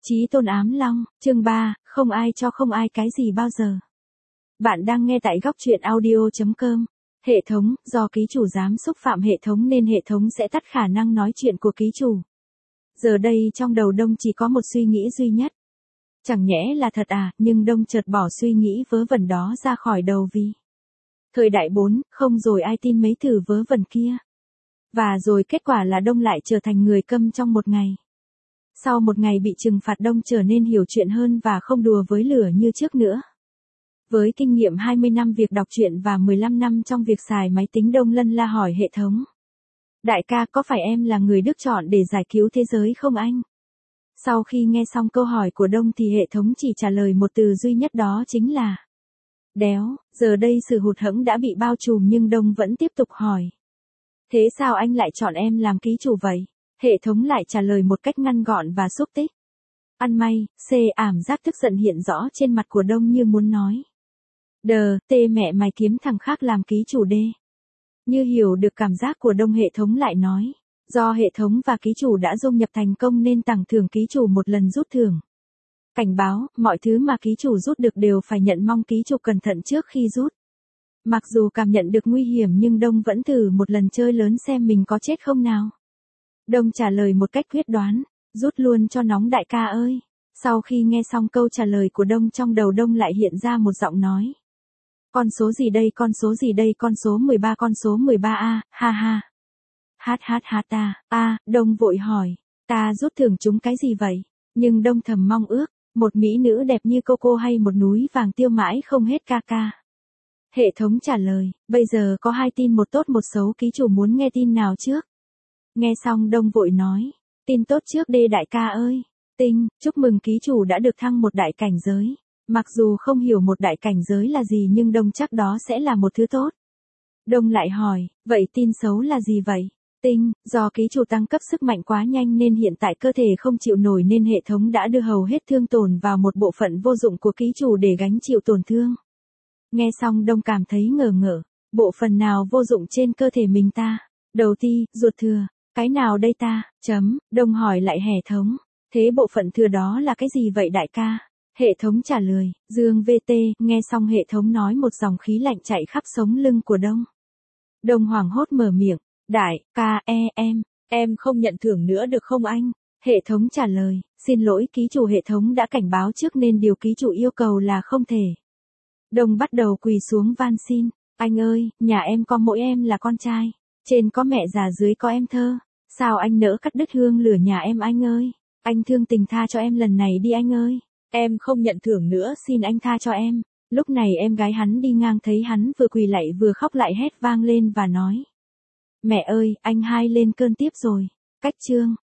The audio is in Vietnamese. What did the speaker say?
Chí tôn ám long, chương 3, không ai cho không ai cái gì bao giờ. Bạn đang nghe tại góc truyện audio.com. Hệ thống, do ký chủ dám xúc phạm hệ thống nên hệ thống sẽ tắt khả năng nói chuyện của ký chủ. Giờ đây trong đầu Đông chỉ có một suy nghĩ duy nhất. Chẳng nhẽ là thật à, nhưng Đông chợt bỏ suy nghĩ vớ vẩn đó ra khỏi đầu vì thời đại 4, không rồi ai tin mấy từ vớ vẩn kia. Và rồi kết quả là Đông lại trở thành người câm trong một ngày. Sau một ngày bị trừng phạt, Đông trở nên hiểu chuyện hơn và không đùa với lửa như trước nữa. Với kinh nghiệm 20 năm việc đọc truyện và 15 năm trong việc xài máy tính, Đông lân la hỏi hệ thống. Đại ca, có phải em là người Đức chọn để giải cứu thế giới không anh? Sau khi nghe xong câu hỏi của Đông thì hệ thống chỉ trả lời một từ duy nhất, đó chính là đéo. Giờ đây sự hụt hẫng đã bị bao trùm nhưng Đông vẫn tiếp tục hỏi. Thế sao anh lại chọn em làm ký chủ vậy? Hệ thống lại trả lời một cách ngắn gọn và xúc tích. Ăn may, ảm giác tức giận hiện rõ trên mặt của Đông như muốn nói. Mẹ mày kiếm thằng khác làm ký chủ đê. Như hiểu được cảm giác của Đông, hệ thống lại nói. Do hệ thống và ký chủ đã dung nhập thành công nên tặng thưởng ký chủ một lần rút thưởng. Cảnh báo, mọi thứ mà ký chủ rút được đều phải nhận, mong ký chủ cẩn thận trước khi rút. Mặc dù cảm nhận được nguy hiểm nhưng Đông vẫn thử một lần chơi lớn xem mình có chết không nào. Đông trả lời một cách quyết đoán, rút luôn cho nóng đại ca ơi. Sau khi nghe xong câu trả lời của Đông, trong đầu Đông lại hiện ra một giọng nói. Con số gì đây, con số gì đây, con số 13, con số 13 ha ha. Đông vội hỏi, ta rút thưởng chúng cái gì vậy? Nhưng Đông thầm mong ước, một mỹ nữ đẹp như Coco hay một núi vàng tiêu mãi không hết ca. Hệ thống trả lời, bây giờ có hai tin, một tốt một xấu, ký chủ muốn nghe tin nào trước? Nghe xong Đông vội nói, tin tốt trước đê đại ca ơi. Chúc mừng ký chủ đã được thăng một đại cảnh giới. Mặc dù không hiểu một đại cảnh giới là gì nhưng Đông chắc đó sẽ là một thứ tốt. Đông lại hỏi, vậy tin xấu là gì vậy? Do ký chủ tăng cấp sức mạnh quá nhanh nên hiện tại cơ thể không chịu nổi nên hệ thống đã đưa hầu hết thương tổn vào một bộ phận vô dụng của ký chủ để gánh chịu tổn thương. Nghe xong Đông cảm thấy ngờ ngợ, bộ phận nào vô dụng trên cơ thể mình ta? Đầu ti, ruột thừa, cái nào đây ta? Đông hỏi lại hệ thống, thế bộ phận thừa đó là cái gì vậy đại ca? Hệ thống trả lời, dương VT. Nghe xong hệ thống nói một dòng khí lạnh chạy khắp sống lưng của Đông. Đông hoảng hốt mở miệng, đại ca em không nhận thưởng nữa được không anh? Hệ thống trả lời, xin lỗi ký chủ, hệ thống đã cảnh báo trước nên điều ký chủ yêu cầu là không thể. Đông bắt đầu quỳ xuống van xin, anh ơi, nhà em có mỗi em là con trai, trên có mẹ già dưới có em thơ, sao anh nỡ cắt đứt hương lửa nhà em anh ơi? Anh thương tình tha cho em lần này đi anh ơi. Em không nhận thưởng nữa, xin anh tha cho em. Lúc này em gái hắn đi ngang thấy hắn vừa quỳ lạy vừa khóc lại hét vang lên và nói. Mẹ ơi, anh hai lên cơn tiếp rồi. Cách chương.